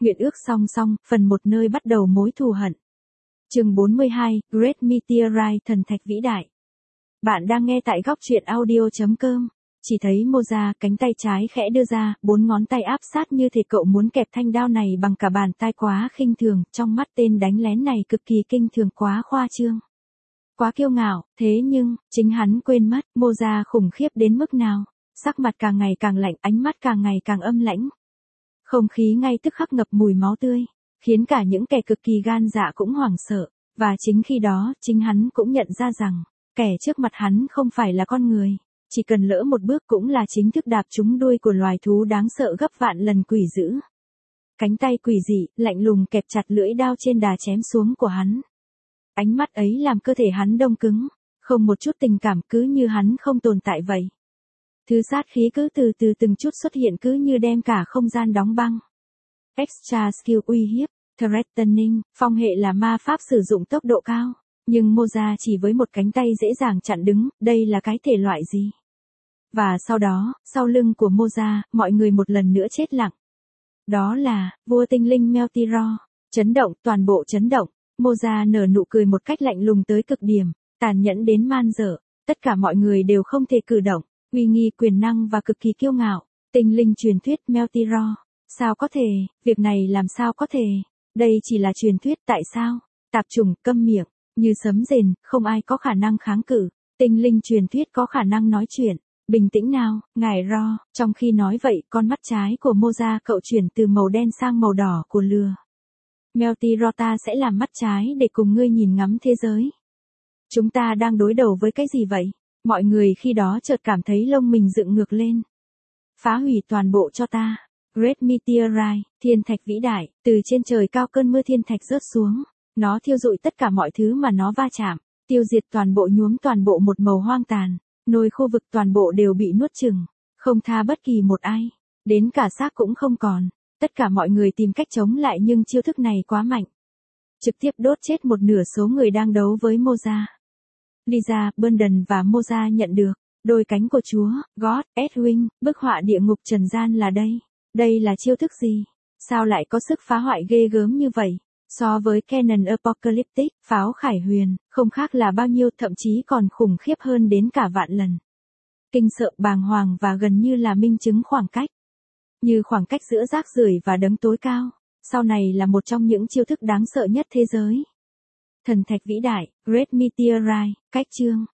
Nguyện ước song song, phần 1 nơi bắt đầu mối thù hận. Chương 42, Great Meteorite, thần thạch vĩ đại. Bạn đang nghe tại góc truyện audio.com. Chỉ thấy Moza cánh tay trái khẽ đưa ra, 4 ngón tay áp sát như thể cậu muốn kẹp thanh đao này bằng cả bàn tay, quá khinh thường, trong mắt tên đánh lén này cực kỳ kinh thường, quá khoa trương. Quá kiêu ngạo, thế nhưng, chính hắn quên mất, Moza khủng khiếp đến mức nào. Sắc mặt càng ngày càng lạnh, ánh mắt càng ngày càng âm lãnh. Không khí ngay tức khắc ngập mùi máu tươi, khiến cả những kẻ cực kỳ gan dạ cũng hoảng sợ, và chính khi đó, chính hắn cũng nhận ra rằng, kẻ trước mặt hắn không phải là con người, chỉ cần lỡ một bước cũng là chính thức đạp trúng đuôi của loài thú đáng sợ gấp vạn lần quỷ dữ. Cánh tay quỷ dị, lạnh lùng kẹp chặt lưỡi đao trên đà chém xuống của hắn. Ánh mắt ấy làm cơ thể hắn đông cứng, không một chút tình cảm, cứ như hắn không tồn tại vậy. Thứ sát khí cứ từ từ từng chút xuất hiện, cứ như đem cả không gian đóng băng. Extra skill, uy hiếp, threatening, phong hệ là ma pháp sử dụng tốc độ cao, nhưng Moza chỉ với một cánh tay dễ dàng chặn đứng, đây là cái thể loại gì? Và sau đó, sau lưng của Moza, mọi người một lần nữa chết lặng. Đó là, vua tinh linh Meltiro, chấn động, toàn bộ chấn động. Moza nở nụ cười một cách lạnh lùng tới cực điểm, tàn nhẫn đến man dợ, tất cả mọi người đều không thể cử động. Uy nghi, quyền năng và cực kỳ kiêu ngạo, tinh linh truyền thuyết Meltiro. Sao có thể, việc này làm sao có thể, đây chỉ là truyền thuyết, tại sao? Tạp chủng, câm miệng, như sấm rền, không ai có khả năng kháng cự, tinh linh truyền thuyết có khả năng nói chuyện, bình tĩnh nào, ngài Ro. Trong khi nói vậy, con mắt trái của Moza cậu chuyển từ màu đen sang màu đỏ của lừa. Meltiro, ta sẽ làm mắt trái để cùng ngươi nhìn ngắm thế giới. Chúng ta đang đối đầu với cái gì vậy? Mọi người khi đó chợt cảm thấy lông mình dựng ngược lên. Phá hủy toàn bộ cho ta. Great Meteorite, thiên thạch vĩ đại, từ trên trời cao cơn mưa thiên thạch rớt xuống. Nó thiêu rụi tất cả mọi thứ mà nó va chạm, tiêu diệt toàn bộ, nhuốm toàn bộ một màu hoang tàn. Nôi khu vực toàn bộ đều bị nuốt chửng, không tha bất kỳ một ai. Đến cả xác cũng không còn. Tất cả mọi người tìm cách chống lại nhưng chiêu thức này quá mạnh. Trực tiếp đốt chết một nửa số người đang đấu với Moza. Lisa, Bundon và Moza nhận được đôi cánh của Chúa, God, Edwin, bức họa địa ngục trần gian là đây. Đây là chiêu thức gì? Sao lại có sức phá hoại ghê gớm như vậy? So với Canon Apocalyptic, pháo khải huyền, không khác là bao nhiêu, thậm chí còn khủng khiếp hơn đến cả vạn lần. Kinh sợ, bàng hoàng và gần như là minh chứng khoảng cách. Như khoảng cách giữa rác rưởi và đấng tối cao. Sau này là một trong những chiêu thức đáng sợ nhất thế giới. Thần thạch vĩ đại, Great Meteorite, cách chương.